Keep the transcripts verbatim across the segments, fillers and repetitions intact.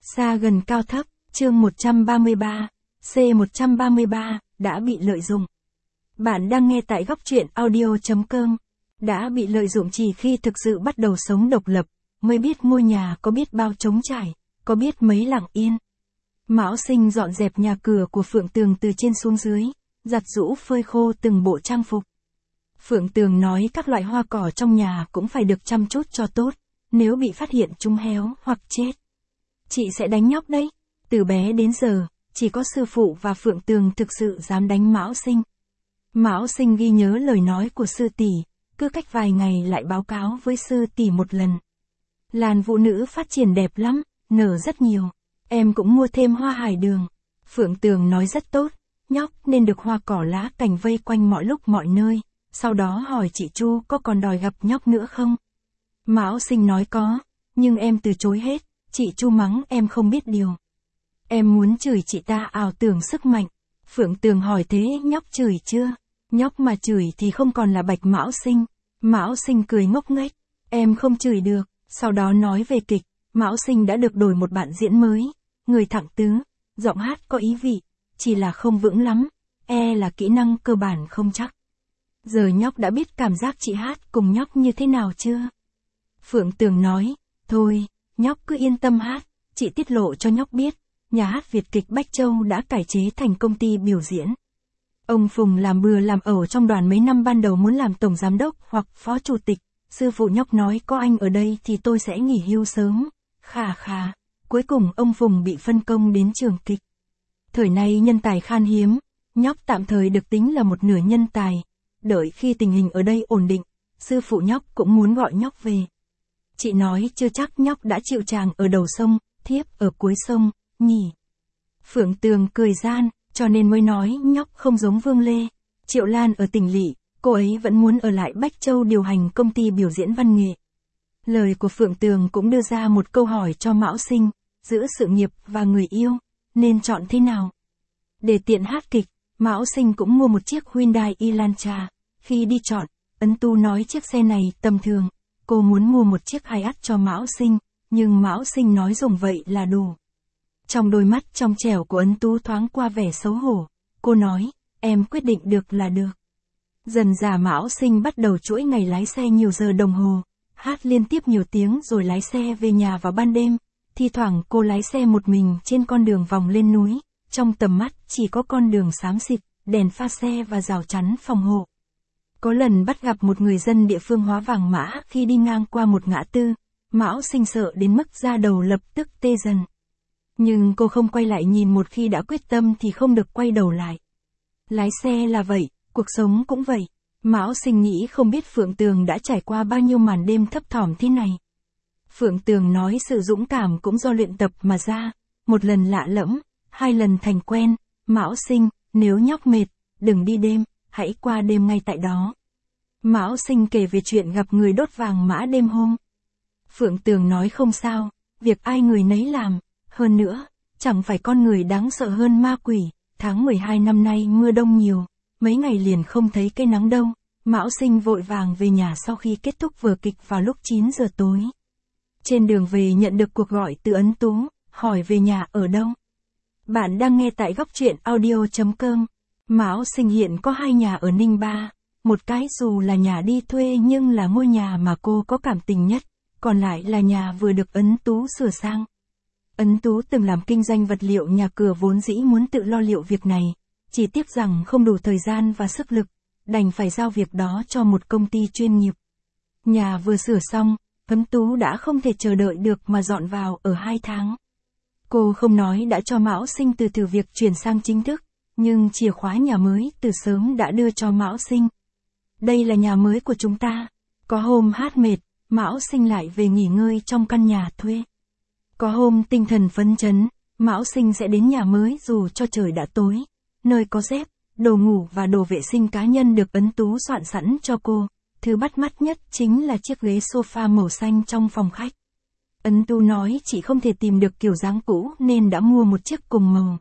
Xa gần cao thấp, chương một trăm ba mươi ba, C một trăm ba mươi ba, đã bị lợi dụng. Bạn đang nghe tại góc truyện audio chấm com. Đã bị lợi dụng chỉ khi thực sự bắt đầu sống độc lập, mới biết ngôi nhà có biết bao trống trải, có biết mấy lặng yên. Mão Sinh dọn dẹp nhà cửa của Phượng Tường từ trên xuống dưới, giặt giũ phơi khô từng bộ trang phục. Phượng Tường nói các loại hoa cỏ trong nhà cũng phải được chăm chút cho tốt, nếu bị phát hiện chúng héo hoặc chết, chị sẽ đánh nhóc đấy. Từ bé đến giờ, chỉ có sư phụ và Phượng Tường thực sự dám đánh Mão Sinh. Mão Sinh ghi nhớ lời nói của sư tỷ, cứ cách vài ngày lại báo cáo với sư tỷ một lần. Làn vũ nữ phát triển đẹp lắm, nở rất nhiều. Em cũng mua thêm hoa hải đường. Phượng Tường nói rất tốt, nhóc nên được hoa cỏ lá cành vây quanh mọi lúc mọi nơi. Sau đó hỏi chị Chu có còn đòi gặp nhóc nữa không? Mão Sinh nói có, nhưng em từ chối hết. Chị Chu mắng em không biết điều. Em muốn chửi chị ta ảo tưởng sức mạnh. Phượng Tường hỏi thế nhóc chửi chưa? Nhóc mà chửi thì không còn là Bạch Mão Sinh. Mão Sinh cười ngốc nghếch. Em không chửi được. Sau đó nói về kịch. Mão Sinh đã được đổi một bạn diễn mới. Người thẳng tứ. Giọng hát có ý vị. Chỉ là không vững lắm. E là kỹ năng cơ bản không chắc. Giờ nhóc đã biết cảm giác chị hát cùng nhóc như thế nào chưa? Phượng Tường nói. Thôi, nhóc cứ yên tâm hát. Chị tiết lộ cho nhóc biết. Nhà hát Việt kịch Bách Châu đã cải chế thành công ty biểu diễn. Ông Phùng làm bừa làm ẩu trong đoàn mấy năm ban đầu muốn làm tổng giám đốc hoặc phó chủ tịch. Sư phụ nhóc nói có anh ở đây thì tôi sẽ nghỉ hưu sớm. Khà khà. Cuối cùng ông Phùng bị phân công đến trường kịch. Thời nay nhân tài khan hiếm. Nhóc tạm thời được tính là một nửa nhân tài. Đợi khi tình hình ở đây ổn định, sư phụ nhóc cũng muốn gọi nhóc về. Chị nói chưa chắc nhóc đã chịu chàng ở đầu sông, thiếp ở cuối sông, nhỉ. Phượng Tường cười gian, cho nên mới nói nhóc không giống Vương Lê. Triệu Lan ở tỉnh lỵ, cô ấy vẫn muốn ở lại Bách Châu điều hành công ty biểu diễn văn nghệ. Lời của Phượng Tường cũng đưa ra một câu hỏi cho Mão Sinh, giữa sự nghiệp và người yêu, nên chọn thế nào? Để tiện hát kịch, Mão Sinh cũng mua một chiếc Hyundai Elantra. Khi đi chọn, Ấn Tu nói chiếc xe này tầm thường, cô muốn mua một chiếc Hiace cho Mão Sinh, nhưng Mão Sinh nói dùng vậy là đủ. Trong đôi mắt trong trẻo của Ấn Tú thoáng qua vẻ xấu hổ, cô nói, em quyết định được là được. Dần dà Mão Sinh bắt đầu chuỗi ngày lái xe nhiều giờ đồng hồ, hát liên tiếp nhiều tiếng rồi lái xe về nhà vào ban đêm, thi thoảng cô lái xe một mình trên con đường vòng lên núi, trong tầm mắt chỉ có con đường xám xịt, đèn pha xe và rào chắn phòng hộ. Có lần bắt gặp một người dân địa phương hóa vàng mã khi đi ngang qua một ngã tư, Mão Sinh sợ đến mức da đầu lập tức tê dần. Nhưng cô không quay lại nhìn, một khi đã quyết tâm thì không được quay đầu lại. Lái xe là vậy, cuộc sống cũng vậy. Mão Sinh nghĩ không biết Phượng Tường đã trải qua bao nhiêu màn đêm thấp thỏm thế này. Phượng Tường nói sự dũng cảm cũng do luyện tập mà ra, một lần lạ lẫm, hai lần thành quen. Mão Sinh, nếu nhóc mệt, đừng đi đêm, hãy qua đêm ngay tại đó. Mão Sinh kể về chuyện gặp người đốt vàng mã đêm hôm. Phượng Tường nói không sao, việc ai người nấy làm. Hơn nữa, chẳng phải con người đáng sợ hơn ma quỷ. Tháng mười hai năm nay mưa đông nhiều, mấy ngày liền không thấy cây nắng đâu. Mão Sinh vội vàng về nhà sau khi kết thúc vở kịch vào lúc chín giờ tối. Trên đường về nhận được cuộc gọi từ Ấn Tú, hỏi về nhà ở đâu. Bạn đang nghe tại góc truyện audio chấm com. Mão Sinh hiện có hai nhà ở Ninh Ba. Một cái dù là nhà đi thuê nhưng là ngôi nhà mà cô có cảm tình nhất, còn lại là nhà vừa được Ấn Tú sửa sang. Ấn Tú từng làm kinh doanh vật liệu nhà cửa, vốn dĩ muốn tự lo liệu việc này, chỉ tiếc rằng không đủ thời gian và sức lực, đành phải giao việc đó cho một công ty chuyên nghiệp. Nhà vừa sửa xong, Ấn Tú đã không thể chờ đợi được mà dọn vào ở hai tháng. Cô không nói đã cho Mão Sinh từ từ việc chuyển sang chính thức, nhưng chìa khóa nhà mới từ sớm đã đưa cho Mão Sinh. Đây là nhà mới của chúng ta. Có hôm hát mệt, Mão Sinh lại về nghỉ ngơi trong căn nhà thuê. Có hôm tinh thần phấn chấn, Mão Sinh sẽ đến nhà mới dù cho trời đã tối. Nơi có dép, đồ ngủ và đồ vệ sinh cá nhân được Ấn Tú soạn sẵn cho cô. Thứ bắt mắt nhất chính là chiếc ghế sofa màu xanh trong phòng khách. Ấn Tú nói chị không thể tìm được kiểu dáng cũ nên đã mua một chiếc cùng màu.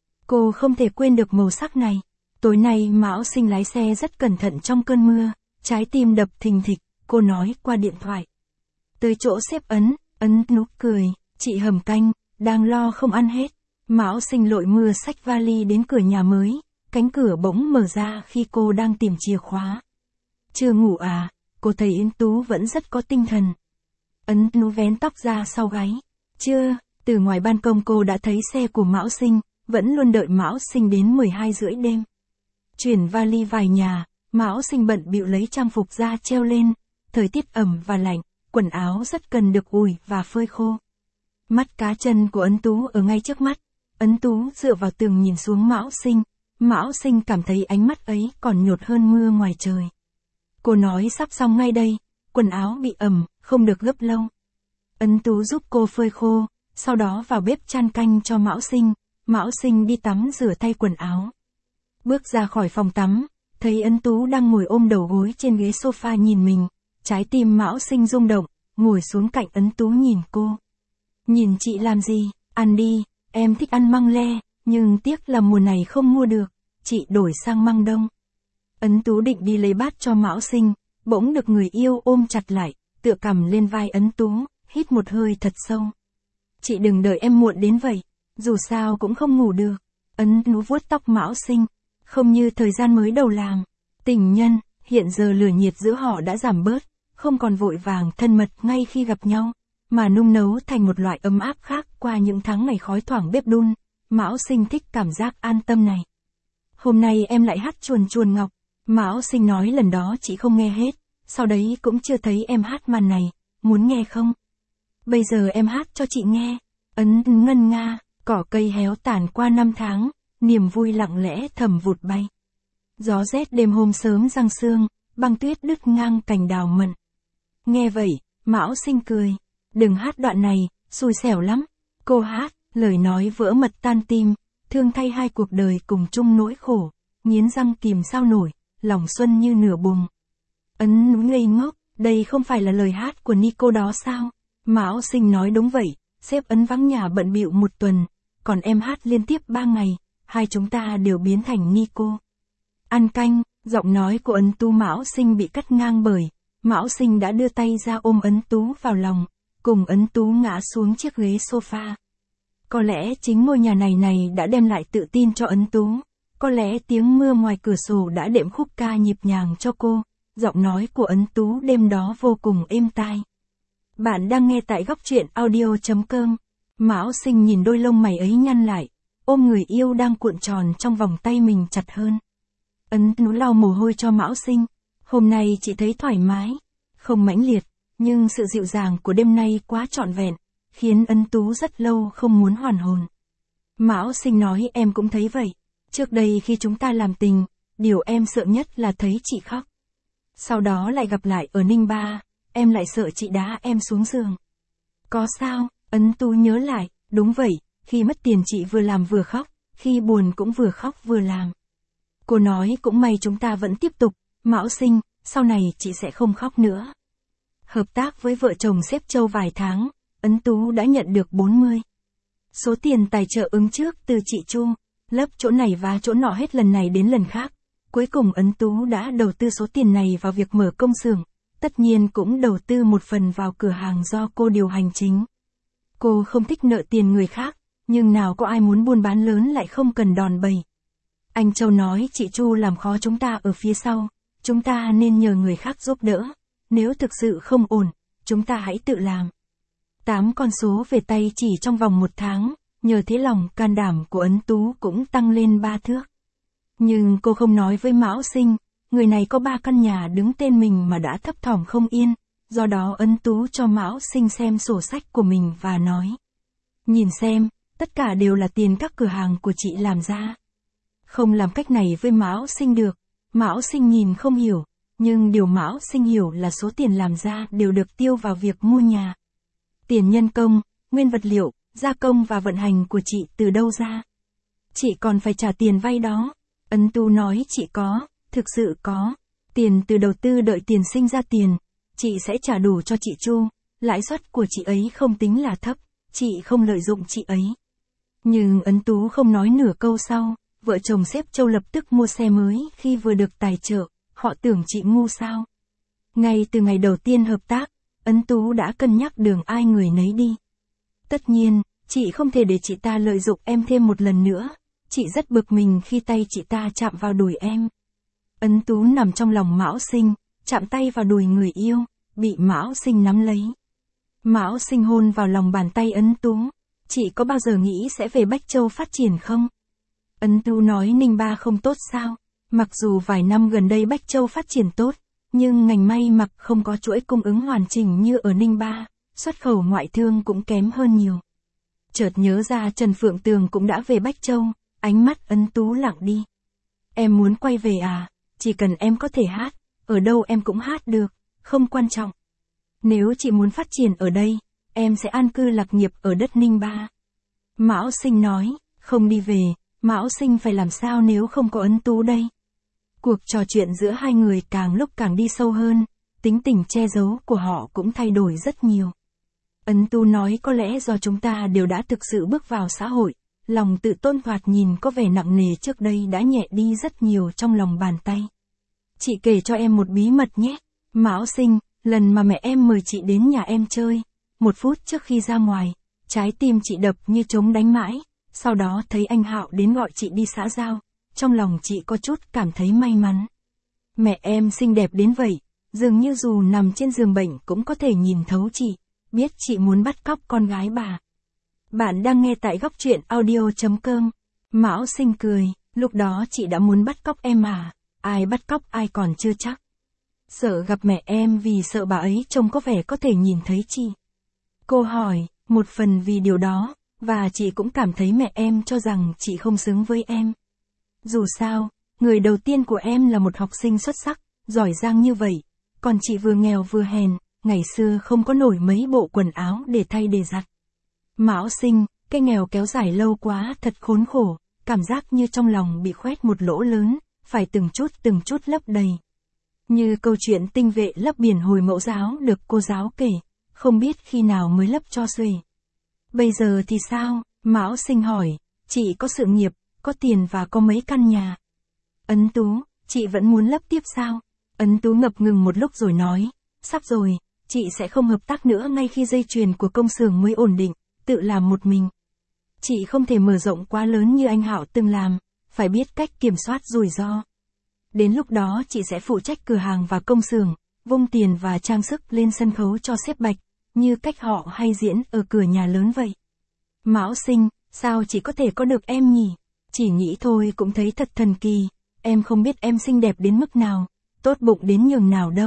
Cô không thể quên được màu sắc này. Tối nay Mão Sinh lái xe rất cẩn thận trong cơn mưa, trái tim đập thình thịch, cô nói qua điện thoại. Tới chỗ xếp Ấn, Ấn nụ cười, chị hầm canh, đang lo không ăn hết. Mão Sinh lội mưa xách vali đến cửa nhà mới, cánh cửa bỗng mở ra khi cô đang tìm chìa khóa. Chưa ngủ à? Cô thấy Yến Tú vẫn rất có tinh thần. Ấn Tú vén tóc ra sau gáy. Chưa, từ ngoài ban công cô đã thấy xe của Mão Sinh, vẫn luôn đợi Mão Sinh đến mười hai rưỡi đêm. Chuyển vali vài nhà, Mão Sinh bận bịu lấy trang phục ra treo lên, thời tiết ẩm và lạnh, quần áo rất cần được ủi và phơi khô. Mắt cá chân của Ấn Tú ở ngay trước mắt, Ấn Tú dựa vào tường nhìn xuống Mão Sinh, Mão Sinh cảm thấy ánh mắt ấy còn nhột hơn mưa ngoài trời. Cô nói sắp xong ngay đây, quần áo bị ẩm, không được gấp lâu. Ấn Tú giúp cô phơi khô, sau đó vào bếp chan canh cho Mão Sinh, Mão Sinh đi tắm rửa thay quần áo. Bước ra khỏi phòng tắm, thấy Ấn Tú đang ngồi ôm đầu gối trên ghế sofa nhìn mình, trái tim Mão Sinh rung động, ngồi xuống cạnh Ấn Tú nhìn cô. Nhìn chị làm gì, ăn đi, em thích ăn măng le, nhưng tiếc là mùa này không mua được, chị đổi sang măng đông. Ấn Tú định đi lấy bát cho Mão Sinh, bỗng được người yêu ôm chặt lại, tựa cằm lên vai Ấn Tú, hít một hơi thật sâu. Chị đừng đợi em muộn đến vậy, dù sao cũng không ngủ được. Ấn Tú vuốt tóc Mão Sinh, không như thời gian mới đầu làm. Tình nhân, hiện giờ lửa nhiệt giữa họ đã giảm bớt, không còn vội vàng thân mật ngay khi gặp nhau, mà nung nấu thành một loại ấm áp khác qua những tháng ngày khói thoảng bếp đun. Mão Sinh thích cảm giác an tâm này. Hôm nay em lại hát chuồn chuồn ngọc. Mão Sinh nói lần đó chị không nghe hết, sau đấy cũng chưa thấy em hát màn này, muốn nghe không? Bây giờ em hát cho chị nghe. Ấn ngân nga, cỏ cây héo tàn qua năm tháng, niềm vui lặng lẽ thầm vụt bay. Gió rét đêm hôm sớm giăng sương, băng tuyết đứt ngang cành đào mận. Nghe vậy, Mão Sinh cười. Đừng hát đoạn này, xui xẻo lắm. Cô hát, lời nói vỡ mật tan tim, thương thay hai cuộc đời cùng chung nỗi khổ, nghiến răng kìm sao nổi, lòng xuân như nửa bùng. Ấn ngây ngốc, đây không phải là lời hát của Nico đó sao? Mão Sinh nói đúng vậy, sếp Ấn vắng nhà bận bịu một tuần, còn em hát liên tiếp ba ngày, hai chúng ta đều biến thành Nico. Ăn canh, giọng nói của Ấn Tú Mão Sinh bị cắt ngang bởi, Mão Sinh đã đưa tay ra ôm Ấn Tú vào lòng, cùng Ấn Tú ngã xuống chiếc ghế sofa. Có lẽ chính ngôi nhà này này đã đem lại tự tin cho Ấn Tú, có lẽ tiếng mưa ngoài cửa sổ đã đệm khúc ca nhịp nhàng cho cô, giọng nói của Ấn Tú đêm đó vô cùng êm tai. Bạn đang nghe tại góc truyện audio chấm com. Mão Sinh nhìn đôi lông mày ấy nhăn lại, ôm người yêu đang cuộn tròn trong vòng tay mình chặt hơn. Ấn Tú lau mồ hôi cho Mão Sinh. Hôm nay chị thấy thoải mái, không mãnh liệt, nhưng sự dịu dàng của đêm nay quá trọn vẹn, khiến Ấn Tú rất lâu không muốn hoàn hồn. Mão Sinh nói em cũng thấy vậy. Trước đây khi chúng ta làm tình, điều em sợ nhất là thấy chị khóc. Sau đó lại gặp lại ở Ninh Ba, em lại sợ chị đá em xuống giường. Có sao? Ấn Tú nhớ lại, đúng vậy, khi mất tiền chị vừa làm vừa khóc, khi buồn cũng vừa khóc vừa làm. Cô nói cũng may chúng ta vẫn tiếp tục, Mão Sinh, sau này chị sẽ không khóc nữa. Hợp tác với vợ chồng sếp Châu vài tháng, Ấn Tú đã nhận được bốn mươi số tiền tài trợ ứng trước từ chị Chu, lấp chỗ này và chỗ nọ hết lần này đến lần khác. Cuối cùng Ấn Tú đã đầu tư số tiền này vào việc mở công xưởng, tất nhiên cũng đầu tư một phần vào cửa hàng do cô điều hành chính. Cô không thích nợ tiền người khác, nhưng nào có ai muốn buôn bán lớn lại không cần đòn bẩy. Anh Châu nói chị Chu làm khó chúng ta ở phía sau, chúng ta nên nhờ người khác giúp đỡ, nếu thực sự không ổn, chúng ta hãy tự làm. Tám con số về tay chỉ trong vòng một tháng, nhờ thế lòng can đảm của Ấn Tú cũng tăng lên ba thước. Nhưng cô không nói với Mão Sinh, người này có ba căn nhà đứng tên mình mà đã thấp thỏm không yên, do đó Ấn Tú cho Mão Sinh xem sổ sách của mình và nói. Nhìn xem, tất cả đều là tiền các cửa hàng của chị làm ra. Không làm cách này với Mão Sinh được, Mão Sinh nhìn không hiểu, nhưng điều Mão Sinh hiểu là số tiền làm ra đều được tiêu vào việc mua nhà. Tiền nhân công, nguyên vật liệu, gia công và vận hành của chị từ đâu ra? Chị còn phải trả tiền vay đó. Ấn Tú nói chị có, thực sự có. Tiền từ đầu tư đợi tiền sinh ra tiền, chị sẽ trả đủ cho chị Chu, lãi suất của chị ấy không tính là thấp, chị không lợi dụng chị ấy. Nhưng Ấn Tú không nói nửa câu sau, vợ chồng sếp Châu lập tức mua xe mới khi vừa được tài trợ, họ tưởng chị ngu sao. Ngay từ ngày đầu tiên hợp tác, Ấn Tú đã cân nhắc đường ai người nấy đi. Tất nhiên, Chị không thể để chị ta lợi dụng em thêm một lần nữa. Chị rất bực mình khi tay chị ta chạm vào đùi em. Ấn Tú nằm trong lòng Mão Sinh, chạm tay vào đùi người yêu, bị Mão Sinh nắm lấy. Mão Sinh hôn vào lòng bàn tay Ấn Tú. Chị có bao giờ nghĩ sẽ về Bách Châu phát triển không? Ấn Tú nói Ninh Ba không tốt sao? Mặc dù vài năm gần đây Bách Châu phát triển tốt, nhưng ngành may mặc không có chuỗi cung ứng hoàn chỉnh như ở Ninh Ba, xuất khẩu ngoại thương cũng kém hơn nhiều. Chợt nhớ ra Trần Phượng Tường cũng đã về Bách Châu, ánh mắt Ấn Tú lặng đi. Em muốn quay về à? Chỉ cần em có thể hát, ở đâu em cũng hát được, không quan trọng. Nếu chị muốn phát triển ở đây, em sẽ an cư lạc nghiệp ở đất Ninh Ba. Mão Sinh nói, không đi về, Mão Sinh phải làm sao nếu không có Ấn Tú đây? Cuộc trò chuyện giữa hai người càng lúc càng đi sâu hơn, tính tình che giấu của họ cũng thay đổi rất nhiều. Ấn Tú nói có lẽ do chúng ta đều đã thực sự bước vào xã hội, lòng tự tôn thoạt nhìn có vẻ nặng nề trước đây đã nhẹ đi rất nhiều trong lòng bàn tay. Chị kể cho em một bí mật nhé. Mão Sinh, lần mà mẹ em mời chị đến nhà em chơi, một phút trước khi ra ngoài, trái tim chị đập như trống đánh mãi, sau đó thấy anh Hạo đến gọi chị đi xã giao, trong lòng chị có chút cảm thấy may mắn. Mẹ em xinh đẹp đến vậy, dường như dù nằm trên giường bệnh cũng có thể nhìn thấu chị, biết chị muốn bắt cóc con gái bà. Bạn đang nghe tại góc truyện audio chấm com. Mão Sinh cười, lúc đó chị đã muốn bắt cóc em à, ai bắt cóc ai còn chưa chắc. Sợ gặp mẹ em vì sợ bà ấy trông có vẻ có thể nhìn thấy chị. Cô hỏi, một phần vì điều đó, và chị cũng cảm thấy mẹ em cho rằng chị không xứng với em. Dù sao, người đầu tiên của em là một học sinh xuất sắc, giỏi giang như vậy, còn chị vừa nghèo vừa hèn, ngày xưa không có nổi mấy bộ quần áo để thay để giặt. Mão Sinh, cái nghèo kéo dài lâu quá thật khốn khổ, cảm giác như trong lòng bị khoét một lỗ lớn, phải từng chút từng chút lấp đầy. Như câu chuyện tinh vệ lấp biển hồi mẫu giáo được cô giáo kể, không biết khi nào mới lấp cho xuể. Bây giờ thì sao? Mão Sinh hỏi, chị có sự nghiệp, có tiền và có mấy căn nhà. Ấn Tú, chị vẫn muốn lấp tiếp sao? Ấn Tú ngập ngừng một lúc rồi nói, sắp rồi, chị sẽ không hợp tác nữa ngay khi dây chuyền của công xưởng mới ổn định, tự làm một mình. Chị không thể mở rộng quá lớn như anh Hạo từng làm, phải biết cách kiểm soát rủi ro. Đến lúc đó chị sẽ phụ trách cửa hàng và công xưởng, vung tiền và trang sức lên sân khấu cho sếp Bạch, như cách họ hay diễn ở cửa nhà lớn vậy. Mão Sinh, sao chị có thể có được em nhỉ? Chỉ nghĩ thôi cũng thấy thật thần kỳ, em không biết em xinh đẹp đến mức nào, tốt bụng đến nhường nào đâu.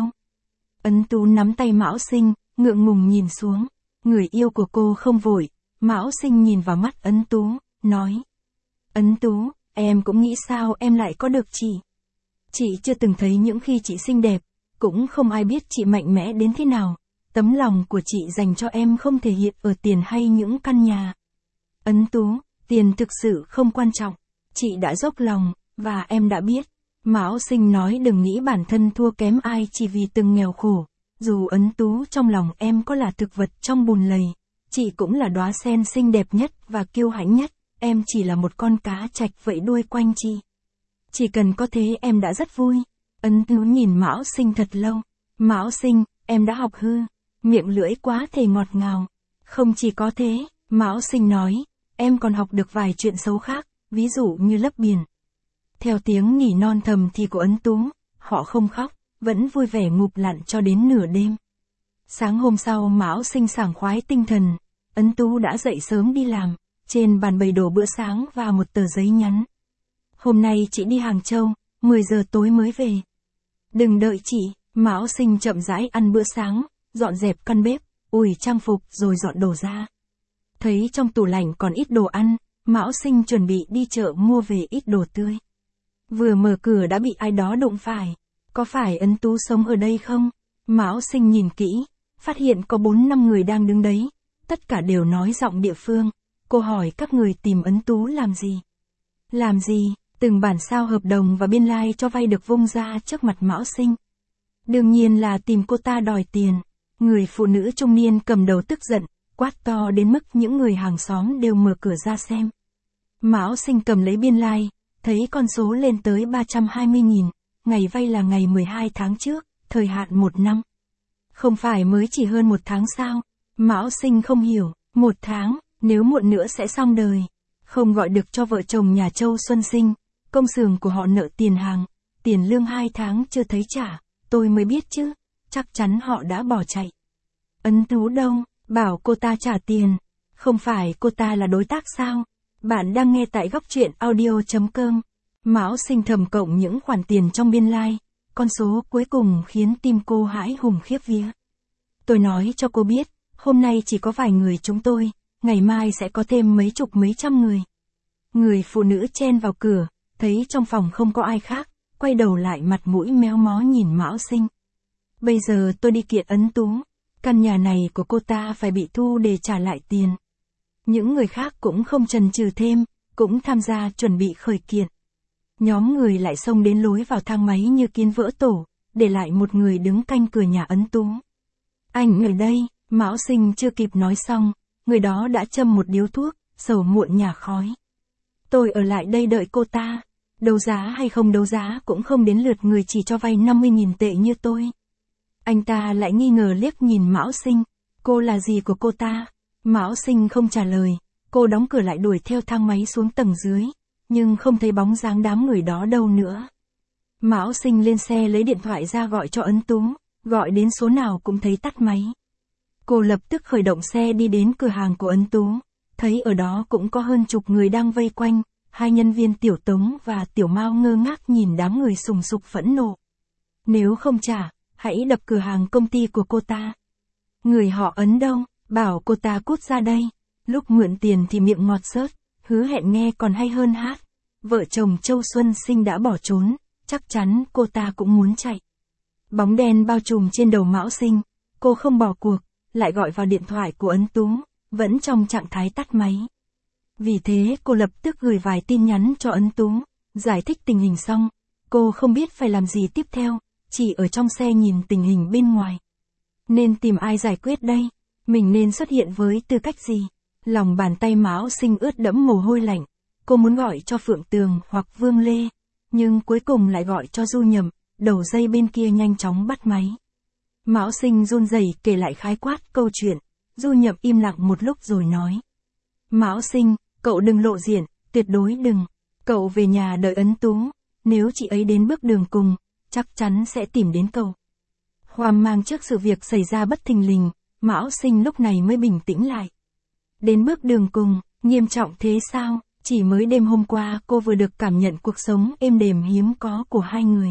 Ấn Tú nắm tay Mão Sinh, ngượng ngùng nhìn xuống, người yêu của cô không vội, Mão Sinh nhìn vào mắt Ấn Tú, nói. Ấn Tú, em cũng nghĩ sao em lại có được chị. Chị chưa từng thấy những khi chị xinh đẹp, cũng không ai biết chị mạnh mẽ đến thế nào, tấm lòng của chị dành cho em không thể hiện ở tiền hay những căn nhà. Ấn Tú, tiền thực sự không quan trọng, chị đã dốc lòng, và em đã biết. Mão Sinh nói đừng nghĩ bản thân thua kém ai chỉ vì từng nghèo khổ, dù Ấn Tú trong lòng em có là thực vật trong bùn lầy, chị cũng là đóa sen xinh đẹp nhất và kiêu hãnh nhất, em chỉ là một con cá trạch vẫy đuôi quanh chị. Chỉ cần có thế em đã rất vui. Ấn Tú nhìn Mão Sinh thật lâu. Mão Sinh, em đã học hư, miệng lưỡi quá thể ngọt ngào. Không chỉ có thế, Mão Sinh nói, em còn học được vài chuyện xấu khác, ví dụ như lấp biển. Theo tiếng nỉ non thầm thì của Ấn Tú, họ không khóc, vẫn vui vẻ ngụp lặn cho đến nửa đêm. Sáng hôm sau Mão Sinh sảng khoái tinh thần, Ấn Tú đã dậy sớm đi làm, trên bàn bày đồ bữa sáng và một tờ giấy nhắn. Hôm nay chị đi Hàng Châu, mười giờ tối mới về. Đừng đợi chị, Mão Sinh chậm rãi ăn bữa sáng, dọn dẹp căn bếp, ủi trang phục rồi dọn đồ ra. Thấy trong tủ lạnh còn ít đồ ăn, Mão Sinh chuẩn bị đi chợ mua về ít đồ tươi. Vừa mở cửa đã bị ai đó đụng phải. Có phải Ấn Tú sống ở đây không? Mão Sinh nhìn kỹ, phát hiện có bốn năm người đang đứng đấy, tất cả đều nói giọng địa phương. Cô hỏi các người tìm Ấn Tú làm gì? Làm gì? Từng bản sao hợp đồng và biên lai cho vay được vung ra trước mặt Mão Sinh. Đương nhiên là tìm cô ta đòi tiền. Người phụ nữ trung niên cầm đầu tức giận, quát to đến mức những người hàng xóm đều mở cửa ra xem. Mão Sinh cầm lấy biên lai, thấy con số lên tới ba trăm hai mươi nghìn, ngày vay là ngày mười hai tháng trước, thời hạn một năm. Không phải mới chỉ hơn một tháng sao? Mão Sinh không hiểu, một tháng, Nếu muộn nữa sẽ xong đời. Không gọi được cho vợ chồng nhà Châu Xuân Sinh, công xưởng của họ nợ tiền hàng, tiền lương hai tháng chưa thấy trả, tôi mới biết chứ, chắc chắn họ đã bỏ chạy. Ấn Tú đâu, bảo cô ta trả tiền, không phải cô ta là đối tác sao? Bạn đang nghe tại góc truyện audio.com. Mão Sinh thầm cộng những khoản tiền trong biên lai, like. Con số cuối cùng khiến tim cô hãi hùng khiếp vía. Tôi nói cho cô biết, hôm nay chỉ có vài người chúng tôi, ngày mai sẽ có thêm mấy chục mấy trăm người. Người phụ nữ chen vào cửa, thấy trong phòng không có ai khác, quay đầu lại mặt mũi méo mó nhìn Mão Sinh. Bây giờ tôi đi kiện Ấn Tú, căn nhà này của cô ta phải bị thu để trả lại tiền. Những người khác cũng không chần chừ thêm, cũng tham gia chuẩn bị khởi kiện. Nhóm người lại xông đến lối vào thang máy như kiến vỡ tổ, để lại một người đứng canh cửa nhà Ấn Tú. Anh ở đây, Mão Sinh chưa kịp nói xong, người đó đã châm một điếu thuốc, sầu muộn nhả khói. Tôi ở lại đây đợi cô ta, đấu giá hay không đấu giá cũng không đến lượt người chỉ cho vay năm mươi nghìn tệ như tôi. Anh ta lại nghi ngờ liếc nhìn Mão Sinh, cô là gì của cô ta? Mão Sinh không trả lời, cô đóng cửa lại đuổi theo thang máy xuống tầng dưới, nhưng không thấy bóng dáng đám người đó đâu nữa. Mão Sinh lên xe lấy điện thoại ra gọi cho Ấn Tú, gọi đến số nào cũng thấy tắt máy. Cô lập tức khởi động xe đi đến cửa hàng của Ấn Tú, thấy ở đó cũng có hơn chục người đang vây quanh, hai nhân viên Tiểu Tống và Tiểu Mao ngơ ngác nhìn đám người sùng sục phẫn nộ. Nếu không trả, hãy đập cửa hàng công ty của cô ta. Người họ Ấn đâu, bảo cô ta cút ra đây. Lúc mượn tiền thì miệng ngọt xớt, hứa hẹn nghe còn hay hơn hát. Vợ chồng Châu Xuân Sinh đã bỏ trốn, chắc chắn cô ta cũng muốn chạy. Bóng đen bao trùm trên đầu Mão Sinh, cô không bỏ cuộc, lại gọi vào điện thoại của Ấn Tú, vẫn trong trạng thái tắt máy. Vì thế cô lập tức gửi vài tin nhắn cho Ấn Tú, giải thích tình hình xong, cô không biết phải làm gì tiếp theo, chỉ ở trong xe nhìn tình hình bên ngoài. Nên tìm ai giải quyết đây? Mình nên xuất hiện với tư cách gì? Lòng bàn tay Mão Sinh ướt đẫm mồ hôi lạnh, cô muốn gọi cho Phượng Tường hoặc Vương Lê, nhưng cuối cùng lại gọi cho Du Nhậm, đầu dây bên kia nhanh chóng bắt máy. Mão Sinh run rẩy kể lại khái quát câu chuyện, Du Nhậm im lặng một lúc rồi nói. Mão Sinh, cậu đừng lộ diện, tuyệt đối đừng. Cậu về nhà đợi Ấn Tú, nếu chị ấy đến bước đường cùng, chắc chắn sẽ tìm đến cậu. Hoang mang trước sự việc xảy ra bất thình lình, Mão Sinh lúc này mới bình tĩnh lại. Đến bước đường cùng, nghiêm trọng thế sao? Chỉ mới đêm hôm qua cô vừa được cảm nhận cuộc sống êm đềm hiếm có của hai người.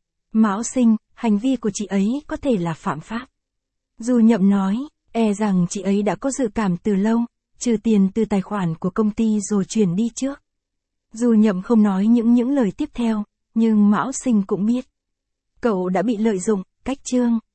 Mão Sinh, hành vi của chị ấy có thể là phạm pháp. Du Nhậm nói, e rằng chị ấy đã có dự cảm từ lâu, trừ tiền từ tài khoản của công ty rồi chuyển đi trước. Du Nhậm không nói những những lời tiếp theo, nhưng Mão Sinh cũng biết. Cậu đã bị lợi dụng, cách chương.